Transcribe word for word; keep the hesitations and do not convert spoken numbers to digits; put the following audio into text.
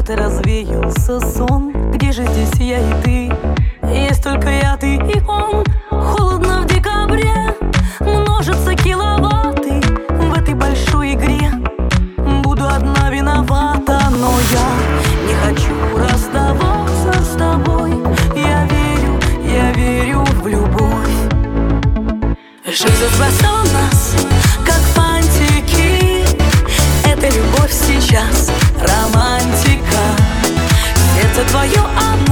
Вот и развеялся сон. Где же здесь я и ты? Есть только я, ты и он. Холодно в декабре, множатся киловатты в этой большой игре. Буду одна виновата, но я не хочу расставаться с тобой. Я верю, я верю в любовь. Жизнь спасла нас, как фантики. Это любовь сейчас, романтика. Сердце твое одно